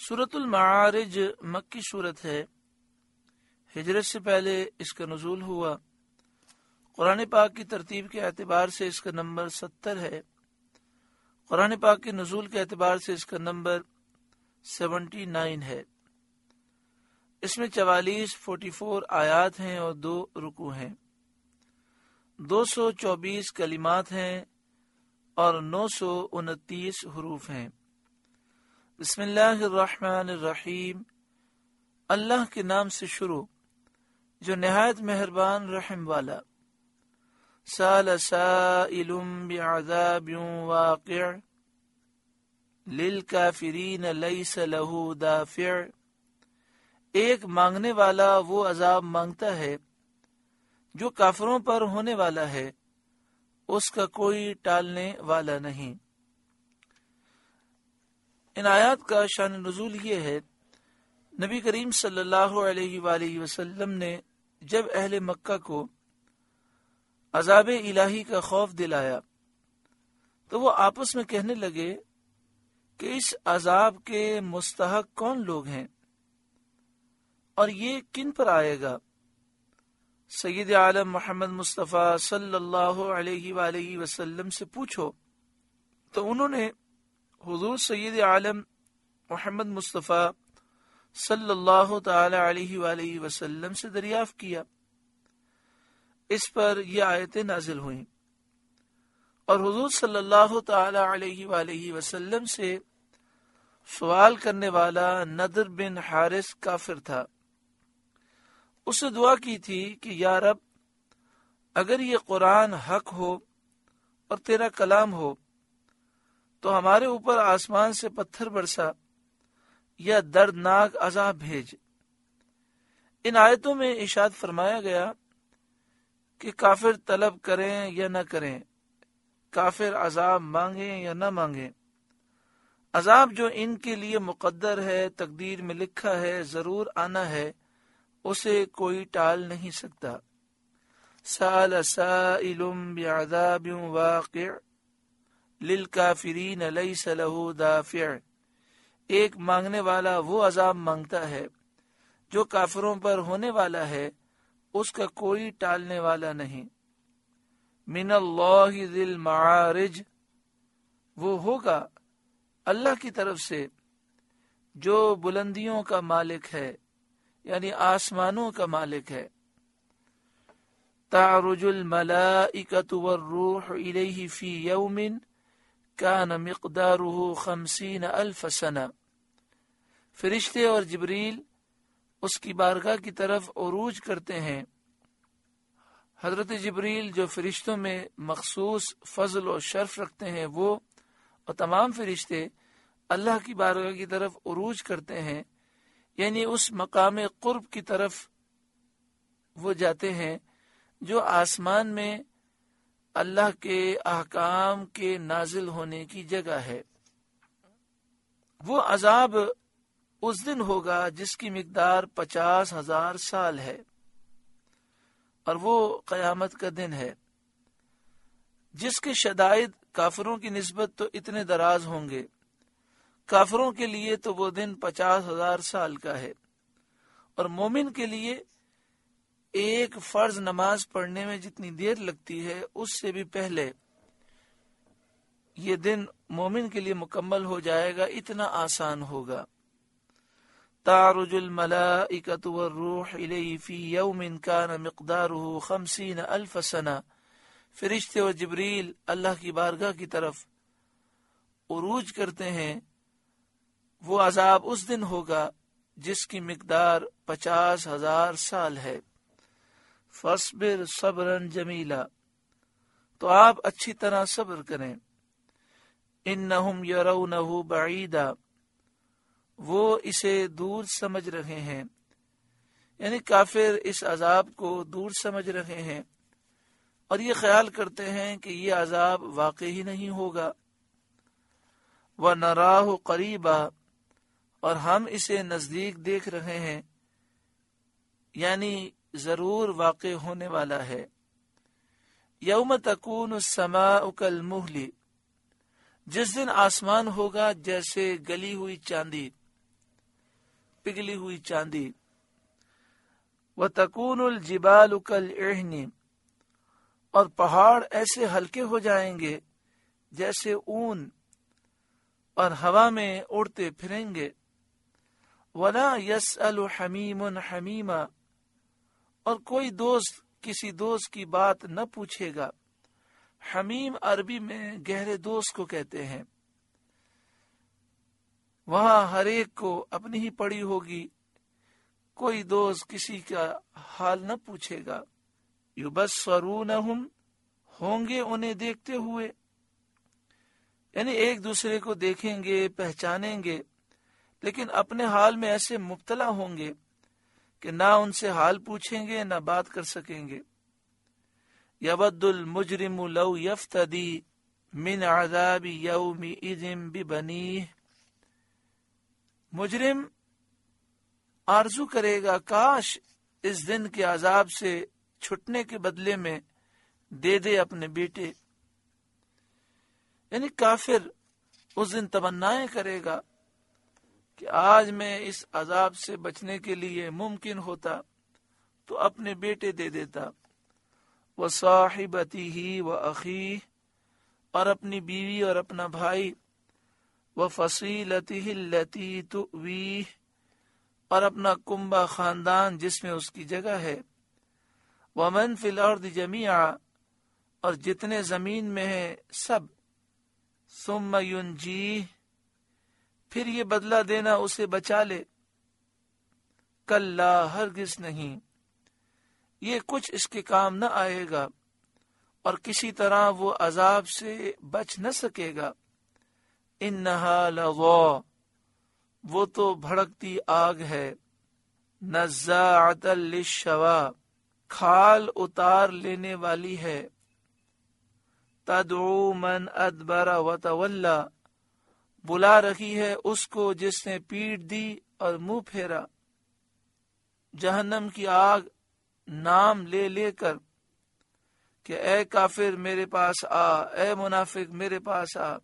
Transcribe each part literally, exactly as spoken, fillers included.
سورۃ المعارج مکی صورت ہے۔ ہجرت سے پہلے اس کا نزول ہوا۔ قرآن پاک کی ترتیب کے اعتبار سے اس کا نمبر ستر ہے۔ قرآن پاک کے نزول کے اعتبار سے اس کا نمبر سیونٹی نائن ہے۔ اس میں چوالیس فورٹی فور آیات ہیں اور دو رکوع ہیں، دو سو چوبیس کلمات ہیں اور نو سو انتیس حروف ہیں۔ بسم اللہ الرحمن الرحیم، اللہ کے نام سے شروع جو نہایت مہربان رحم والا۔ سأل سائل بعذاب واقع للکافرین لیس له دافع، ایک مانگنے والا وہ عذاب مانگتا ہے جو کافروں پر ہونے والا ہے، اس کا کوئی ٹالنے والا نہیں۔ ان آیات کا شان نزول یہ ہے، نبی کریم صلی اللہ علیہ وآلہ وسلم نے جب اہل مکہ کو عذاب الہی کا خوف دلایا تو وہ آپس میں کہنے لگے کہ اس عذاب کے مستحق کون لوگ ہیں اور یہ کن پر آئے گا۔ سید عالم محمد مصطفیٰ صلی اللہ علیہ وآلہ وسلم سے پوچھو، تو انہوں نے حضور سید عالم محمد مصطفیٰ صلی اللہ تعالی علیہ وآلہ وسلم سے دریافت کیا۔ اس پر یہ آیتیں نازل ہوئیں اور حضور صلی اللہ تعالی علیہ وآلہ وسلم سے سوال کرنے والا نضر بن حارث کافر تھا۔ اس نے دعا کی تھی کہ یا رب، اگر یہ قرآن حق ہو اور تیرا کلام ہو تو ہمارے اوپر آسمان سے پتھر برسا یا دردناک عذاب بھیج۔ ان آیتوں میں ارشاد فرمایا گیا کہ کافر طلب کریں یا نہ کریں، کافر عذاب مانگیں یا نہ مانگیں، عذاب جو ان کے لیے مقدر ہے، تقدیر میں لکھا ہے، ضرور آنا ہے، اسے کوئی ٹال نہیں سکتا۔ سأل سائل بعذاب واقع للکافرین لیس له دافع، ایک مانگنے والا وہ عذاب مانگتا ہے جو کافروں پر ہونے والا ہے، اس کا کوئی ٹالنے والا نہیں۔ من اللہ ذی المعارج، وہ ہوگا اللہ کی طرف سے جو بلندیوں کا مالک ہے، یعنی آسمانوں کا مالک ہے۔ تعرج الملائکۃ والروح الیہ فی یوم کان مقدارہ خمسین الف سنہ، فرشتے اور جبریل اس کی بارگاہ کی طرف عروج کرتے ہیں۔ حضرت جبریل جو فرشتوں میں مخصوص فضل و شرف رکھتے ہیں، وہ اور تمام فرشتے اللہ کی بارگاہ کی طرف عروج کرتے ہیں، یعنی اس مقام قرب کی طرف وہ جاتے ہیں جو آسمان میں اللہ کے احکام کے نازل ہونے کی جگہ ہے۔ وہ عذاب اس دن ہوگا جس کی مقدار پچاس ہزار سال ہے، اور وہ قیامت کا دن ہے جس کے شدائد کافروں کی نسبت تو اتنے دراز ہوں گے۔ کافروں کے لیے تو وہ دن پچاس ہزار سال کا ہے، اور مومن کے لیے ایک فرض نماز پڑھنے میں جتنی دیر لگتی ہے اس سے بھی پہلے یہ دن مومن کے لیے مکمل ہو جائے گا، اتنا آسان ہوگا۔ تعرج الملائکۃ والروح الیہ فی یوم کان مقدارہ خمسین الف سنہ، فرشتے اور جبریل اللہ کی بارگاہ کی طرف عروج کرتے ہیں۔ وہ عذاب اس دن ہوگا جس کی مقدار پچاس ہزار سال ہے۔ فاصبر صبرا جمیلا، تو آپ اچھی طرح صبر کریں۔ انہم یرونہ بعیدا، وہ اسے دور سمجھ رہے ہیں، یعنی کافر اس عذاب کو دور سمجھ رہے ہیں اور یہ خیال کرتے ہیں کہ یہ عذاب واقع ہی نہیں ہوگا۔ وَنَرَاهُ قَرِيبًا، اور ہم اسے نزدیک دیکھ رہے ہیں، یعنی ضرور واقع ہونے والا ہے۔ یوم تکون السماء کالمہل، جس دن آسمان ہوگا جیسے گلی ہوئی چاندی۔ پگھلی ہوئی چاندی. وَتَكُونُ الْجِبَالُ كَالْعِهْنِ، اور پہاڑ ایسے ہلکے ہو جائیں گے جیسے اون، اور ہوا میں اڑتے پھریں گے. وَلَا يَسْأَلُ حَمِيمٌ حَمِيمًا، اور کوئی دوست کسی دوست کی بات نہ پوچھے گا. حمیم عربی میں گہرے دوست کو کہتے ہیں. وہاں ہر ایک کو اپنی ہی پڑی ہوگی، کوئی دوست کسی کا حال نہ پوچھے گا. یبصرونہم، ہوں گے انہیں دیکھتے ہوئے، یعنی ایک دوسرے کو دیکھیں گے، پہچانیں گے، لیکن اپنے حال میں ایسے مبتلا ہوں گے کہ نہ ان سے حال پوچھیں گے نہ بات کر سکیں گے. یود المجرم لو یفتدی من عذاب یومئذ ببنیہ، مجرم آرزو کرے گا کاش اس دن کے عذاب سے چھٹنے کے بدلے میں دے دے اپنے بیٹے. یعنی کافر اس دن تمنائیں کرے گا کہ آج میں اس عذاب سے بچنے کے لیے ممکن ہوتا تو اپنے بیٹے دے دیتا. وَصَاحِبَتِهِ وَأَخِيهِ، اور اپنی بیوی اور اپنا بھائی. وَفَصِيلَتِهِ الَّتِي تُؤْوِيهِ، اور اپنا کنبہ خاندان جس میں اس کی جگہ ہے. وَمَن فِي الْأَرْضِ جَمِيعًا، اور جتنے زمین میں ہیں سب. ثُمَّ يُنْجِيهِ، پھر یہ بدلہ دینا اسے بچا لے. کلا، ہرگز نہیں، یہ کچھ اس کے کام نہ آئے گا اور کسی طرح وہ عذاب سے بچ نہ سکے گا. انہا لظیٰ، وہ تو بھڑکتی آگ ہے. نزاعۃ للشوا، کھال اتار لینے والی ہے. تدعو من ادبر وتولی، بلا رہی ہے اس کو جس نے پیٹ دی اور منہ پھیرا. جہنم کی آگ نام لے لے کر کہ اے کافر میرے پاس آ، اے منافق میرے پاس آ.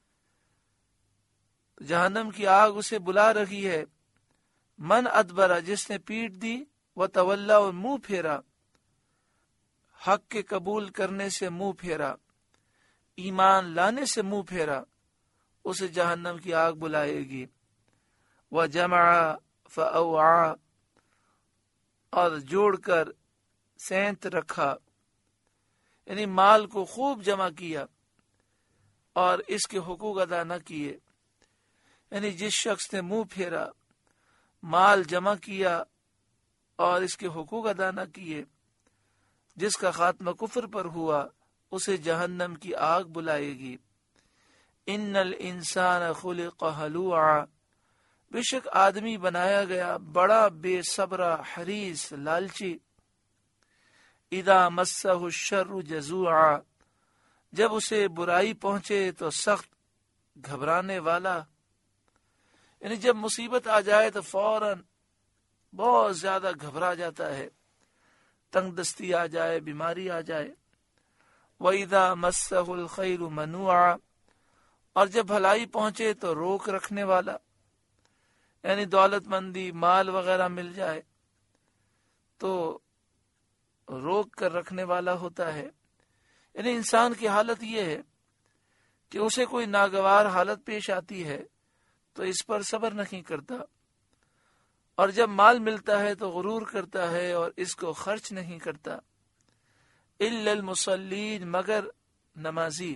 جہنم کی آگ اسے بلا رہی ہے. من ادبرا، جس نے پیٹ دی، وتولی، اور منہ پھیرا، حق کے قبول کرنے سے منہ پھیرا، ایمان لانے سے منہ پھیرا، اسے جہنم کی آگ بلائے گی. وجمع فاوعى، اور جوڑ کر سینت رکھا، یعنی مال کو خوب جمع کیا اور اس کے حقوق ادا نہ کیے. یعنی جس شخص نے منہ پھیرا، مال جمع کیا اور اس کے حقوق ادا نہ کیے، جس کا خاتمہ کفر پر ہوا، اسے جہنم کی آگ بلائے گی. ان الانسان خلق ہلوعا، بے شک آدمی بنایا گیا بڑا بے صبرا، حریص، لالچی. اذا مسہ الشر جزوعا، جب اسے برائی پہنچے تو سخت گھبرانے والا. یعنی جب مصیبت آ جائے تو فوراً بہت زیادہ گھبرا جاتا ہے، تنگ دستی آ جائے، بیماری آ جائے. وَإِذَا مَسَّهُ الْخَيْرُ مَنُوعًا، اور جب بھلائی پہنچے تو روک رکھنے والا، یعنی دولت مندی، مال وغیرہ مل جائے تو روک کر رکھنے والا ہوتا ہے. یعنی انسان کی حالت یہ ہے کہ اسے کوئی ناگوار حالت پیش آتی ہے تو اس پر صبر نہیں کرتا، اور جب مال ملتا ہے تو غرور کرتا ہے اور اس کو خرچ نہیں کرتا. الا المصلین، مگر نمازی.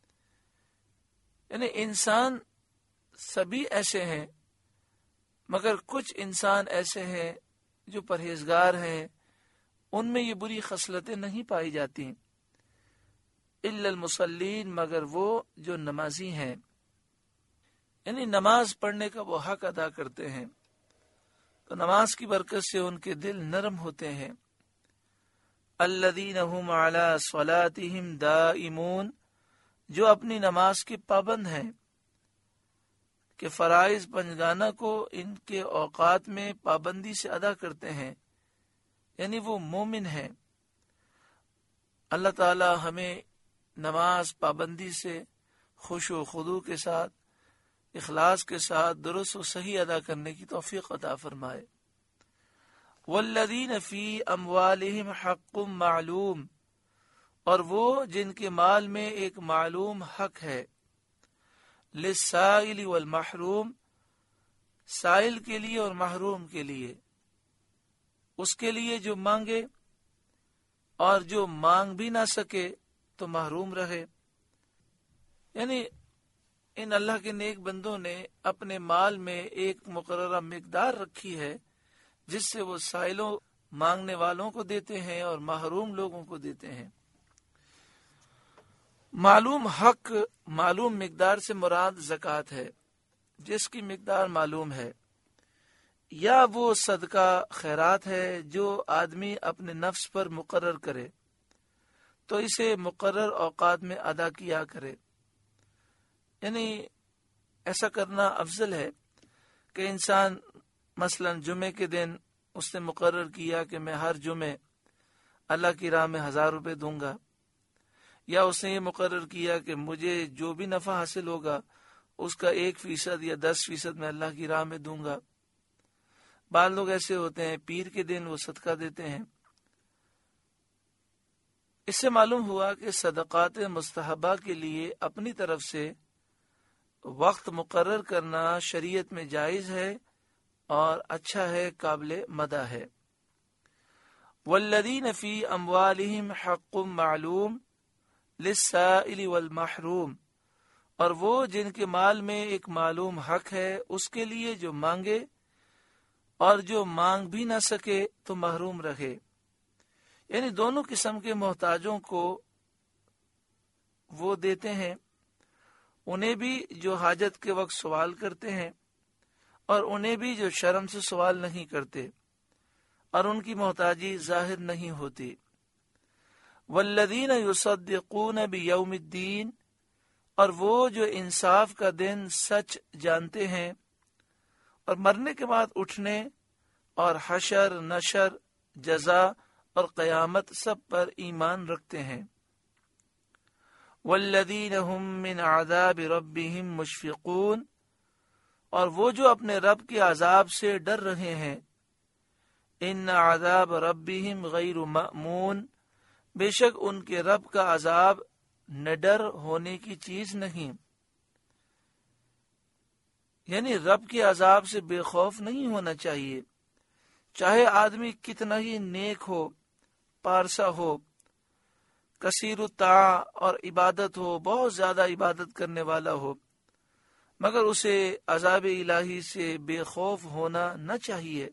یعنی انسان سبھی ایسے ہیں، مگر کچھ انسان ایسے ہیں جو پرہیزگار ہیں، ان میں یہ بری خصلتیں نہیں پائی جاتی. الا المصلین، مگر وہ جو نمازی ہیں، یعنی نماز پڑھنے کا وہ حق ادا کرتے ہیں، تو نماز کی برکت سے ان کے دل نرم ہوتے ہیں. الذین هم علی صلاتهم دائمون، جو اپنی نماز کے پابند ہیں، کہ فرائض پنجگانہ کو ان کے اوقات میں پابندی سے ادا کرتے ہیں، یعنی وہ مومن ہیں. اللہ تعالی ہمیں نماز پابندی سے خوش و خضوع کے ساتھ اخلاص کے ساتھ درست و صحیح ادا کرنے کی توفیق عطا فرمائے۔ والذین فی اموالہم حق معلوم، اور وہ جن کے مال میں ایک معلوم حق ہے، للسائل والمحروم، سائل کے لیے اور محروم کے لیے، اس کے لیے جو مانگے اور جو مانگ بھی نہ سکے تو محروم رہے۔ یعنی ان اللہ کے نیک بندوں نے اپنے مال میں ایک مقررہ مقدار رکھی ہے جس سے وہ سائلوں مانگنے والوں کو دیتے ہیں اور محروم لوگوں کو دیتے ہیں۔ معلوم حق، معلوم مقدار سے مراد زکوٰۃ ہے، جس کی مقدار معلوم ہے، یا وہ صدقہ خیرات ہے جو آدمی اپنے نفس پر مقرر کرے تو اسے مقرر اوقات میں ادا کیا کرے۔ یعنی ایسا کرنا افضل ہے کہ انسان مثلا جمعے کے دن اس نے مقرر کیا کہ میں ہر جمعے اللہ کی راہ میں ہزار روپے دوں گا، یا اس نے یہ مقرر کیا کہ مجھے جو بھی نفع حاصل ہوگا اس کا ایک فیصد یا دس فیصد میں اللہ کی راہ میں دوں گا۔ بعض لوگ ایسے ہوتے ہیں پیر کے دن وہ صدقہ دیتے ہیں۔ اس سے معلوم ہوا کہ صدقات مستحبہ کے لیے اپنی طرف سے وقت مقرر کرنا شریعت میں جائز ہے اور اچھا ہے، قابل مدح ہے۔ والذین فی اموالہم حق معلوم للسائل والمحروم، اور وہ جن کے مال میں ایک معلوم حق ہے، اس کے لیے جو مانگے اور جو مانگ بھی نہ سکے تو محروم رہے۔ یعنی دونوں قسم کے محتاجوں کو وہ دیتے ہیں، انہیں بھی جو حاجت کے وقت سوال کرتے ہیں اور انہیں بھی جو شرم سے سوال نہیں کرتے اور ان کی محتاجی ظاہر نہیں ہوتی۔ والذین یصدقون بیوم الدین، اور وہ جو انصاف کا دن سچ جانتے ہیں اور مرنے کے بعد اٹھنے اور حشر، نشر، جزا اور قیامت سب پر ایمان رکھتے ہیں۔ والذین هم من عذاب ربهم مشفقون، اور وہ جو اپنے رب کے عذاب سے ڈر رہے ہیں۔ ان عذاب ربهم غیر مأمون، بے شک ان کے رب کا عذاب نڈر ہونے کی چیز نہیں۔ یعنی رب کے عذاب سے بے خوف نہیں ہونا چاہیے، چاہے آدمی کتنا ہی نیک ہو، پارسا ہو، کثیر الطاعہ اور عبادت ہو، بہت زیادہ عبادت کرنے والا ہو، مگر اسے عذاب الہی سے بے خوف ہونا نہ چاہیے۔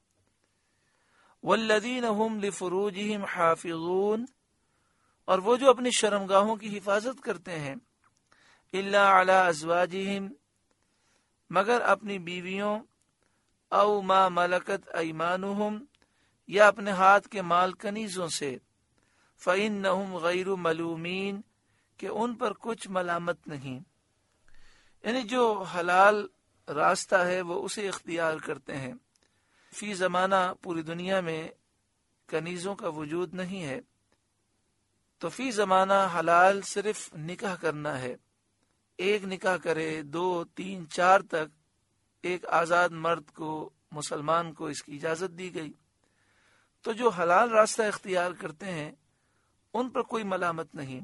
والذین هم لفروجہم حافظون، اور وہ جو اپنی شرمگاہوں کی حفاظت کرتے ہیں، الا علی ازواجہم، مگر اپنی بیویوں، او ما ملکت ایمانہم، یا اپنے ہاتھ کے مال کنیزوں سے، فإنہم غیر ملومین، کہ ان پر کچھ ملامت نہیں۔ یعنی جو حلال راستہ ہے وہ اسے اختیار کرتے ہیں۔ فی زمانہ پوری دنیا میں کنیزوں کا وجود نہیں ہے، تو فی زمانہ حلال صرف نکاح کرنا ہے۔ ایک نکاح کرے، دو، تین، چار تک ایک آزاد مرد کو، مسلمان کو اس کی اجازت دی گئی۔ تو جو حلال راستہ اختیار کرتے ہیں ان پر کوئی ملامت نہیں۔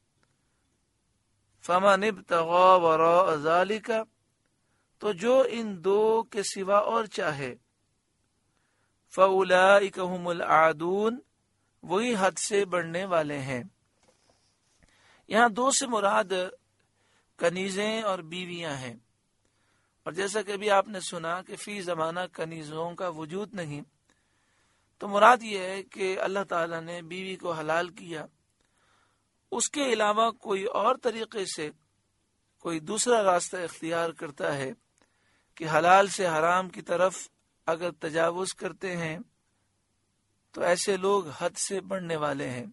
فمن ابتغى وراء ذلك، تو جو ان دو کے سوا اور چاہے، فاولئک هم العادون، وہی حد سے بڑھنے والے ہیں۔ یہاں دو سے مراد کنیزیں اور بیویاں ہیں، اور جیسا کہ ابھی آپ نے سنا کہ فی زمانہ کنیزوں کا وجود نہیں، تو مراد یہ ہے کہ اللہ تعالیٰ نے بیوی کو حلال کیا، اس کے علاوہ کوئی اور طریقے سے کوئی دوسرا راستہ اختیار کرتا ہے کہ حلال سے حرام کی طرف اگر تجاوز کرتے ہیں تو ایسے لوگ حد سے بڑھنے والے ہیں۔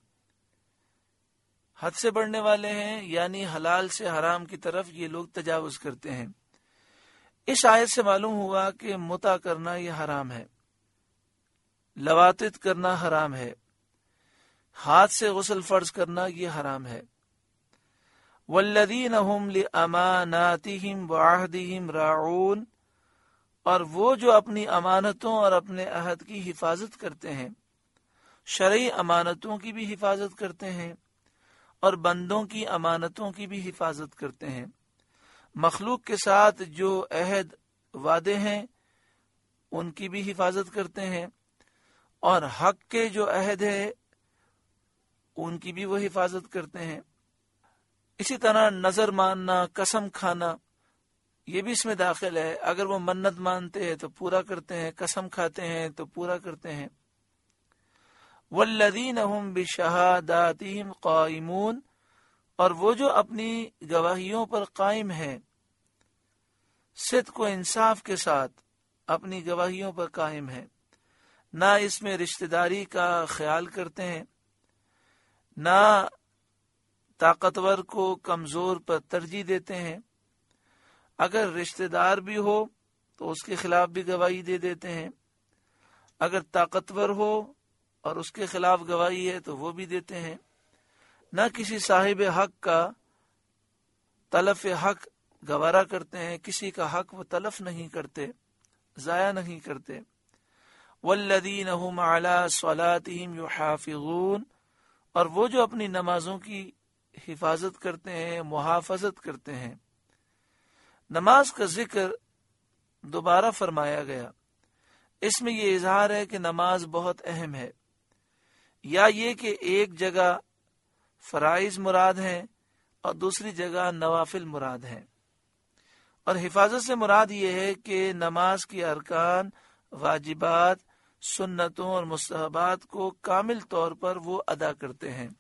حد سے بڑھنے والے ہیں یعنی حلال سے حرام کی طرف یہ لوگ تجاوز کرتے ہیں۔ اس آیت سے معلوم ہوا کہ متع کرنا یہ حرام ہے، لواطت کرنا حرام ہے، ہاتھ سے غسل فرض کرنا یہ حرام ہے۔ والذین هم لأماناتهم وعہدهم راعون، اور وہ جو اپنی امانتوں اور اپنے عہد کی حفاظت کرتے ہیں، شرعی امانتوں کی بھی حفاظت کرتے ہیں اور بندوں کی امانتوں کی بھی حفاظت کرتے ہیں، مخلوق کے ساتھ جو عہد وعدے ہیں ان کی بھی حفاظت کرتے ہیں، اور حق کے جو عہد ہے ان کی بھی وہ حفاظت کرتے ہیں۔ اسی طرح نظر ماننا، قسم کھانا، یہ بھی اس میں داخل ہے۔ اگر وہ منت مانتے ہیں تو پورا کرتے ہیں، قسم کھاتے ہیں تو پورا کرتے ہیں۔ والذین هم بشہاداتہم قائمون، اور وہ جو اپنی گواہیوں پر قائم ہیں، صدق و انصاف کے ساتھ اپنی گواہیوں پر قائم ہیں، نہ اس میں رشتہ داری کا خیال کرتے ہیں، نہ طاقتور کو کمزور پر ترجیح دیتے ہیں، اگر رشتہ دار بھی ہو تو اس کے خلاف بھی گواہی دے دیتے ہیں، اگر طاقتور ہو اور اس کے خلاف گواہی ہے تو وہ بھی دیتے ہیں، نہ کسی صاحب حق کا تلف حق گوارا کرتے ہیں، کسی کا حق وہ تلف نہیں کرتے، ضائع نہیں کرتے۔ والذین هم علی صلاتہم یحافظون، اور وہ جو اپنی نمازوں کی حفاظت کرتے ہیں، محافظت کرتے ہیں۔ نماز کا ذکر دوبارہ فرمایا گیا، اس میں یہ اظہار ہے کہ نماز بہت اہم ہے، یا یہ کہ ایک جگہ فرائض مراد ہیں اور دوسری جگہ نوافل مراد ہیں، اور حفاظت سے مراد یہ ہے کہ نماز کی ارکان، واجبات، سنتوں اور مستحبات کو کامل طور پر وہ ادا کرتے ہیں۔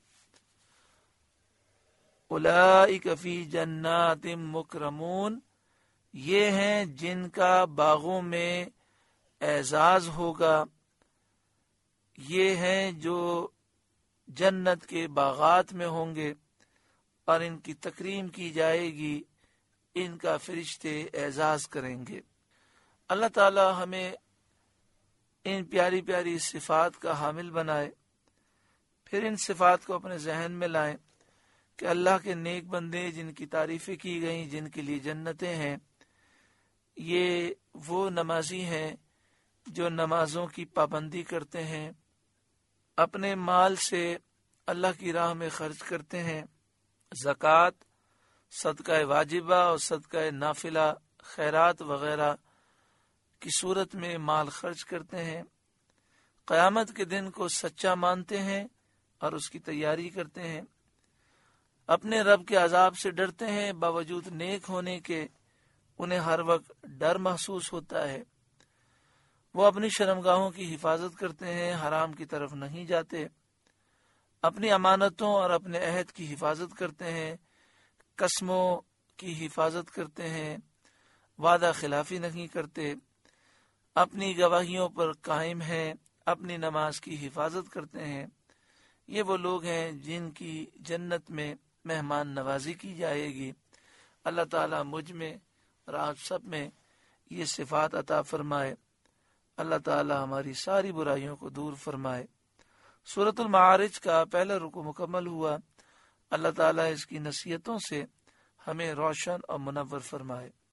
اولئک فی جنات مکرمون، یہ ہیں جن کا باغوں میں اعزاز ہوگا، یہ ہیں جو جنت کے باغات میں ہوں گے اور ان کی تکریم کی جائے گی، ان کا فرشتے اعزاز کریں گے۔ اللہ تعالی ہمیں ان پیاری پیاری صفات کا حامل بنائے، پھر ان صفات کو اپنے ذہن میں لائیں کہ اللہ کے نیک بندے جن کی تعریفیں کی گئیں، جن کے لیے جنتیں ہیں، یہ وہ نمازی ہیں جو نمازوں کی پابندی کرتے ہیں، اپنے مال سے اللہ کی راہ میں خرچ کرتے ہیں، زکوٰۃ، صدقہ واجبہ اور صدقہ نافلہ، خیرات وغیرہ کی صورت میں مال خرچ کرتے ہیں، قیامت کے دن کو سچا مانتے ہیں اور اس کی تیاری کرتے ہیں، اپنے رب کے عذاب سے ڈرتے ہیں، باوجود نیک ہونے کے انہیں ہر وقت ڈر محسوس ہوتا ہے، وہ اپنی شرمگاہوں کی حفاظت کرتے ہیں، حرام کی طرف نہیں جاتے، اپنی امانتوں اور اپنے عہد کی حفاظت کرتے ہیں، قسموں کی حفاظت کرتے ہیں، وعدہ خلافی نہیں کرتے، اپنی گواہیوں پر قائم ہیں، اپنی نماز کی حفاظت کرتے ہیں۔ یہ وہ لوگ ہیں جن کی جنت میں مہمان نوازی کی جائے گی۔ اللہ تعالیٰ مجھ میں اور آپ سب میں یہ صفات عطا فرمائے۔ اللہ تعالیٰ ہماری ساری برائیوں کو دور فرمائے۔ سورۃ المعارج کا پہلا رکوع مکمل ہوا۔ اللہ تعالیٰ اس کی نصیحتوں سے ہمیں روشن اور منور فرمائے۔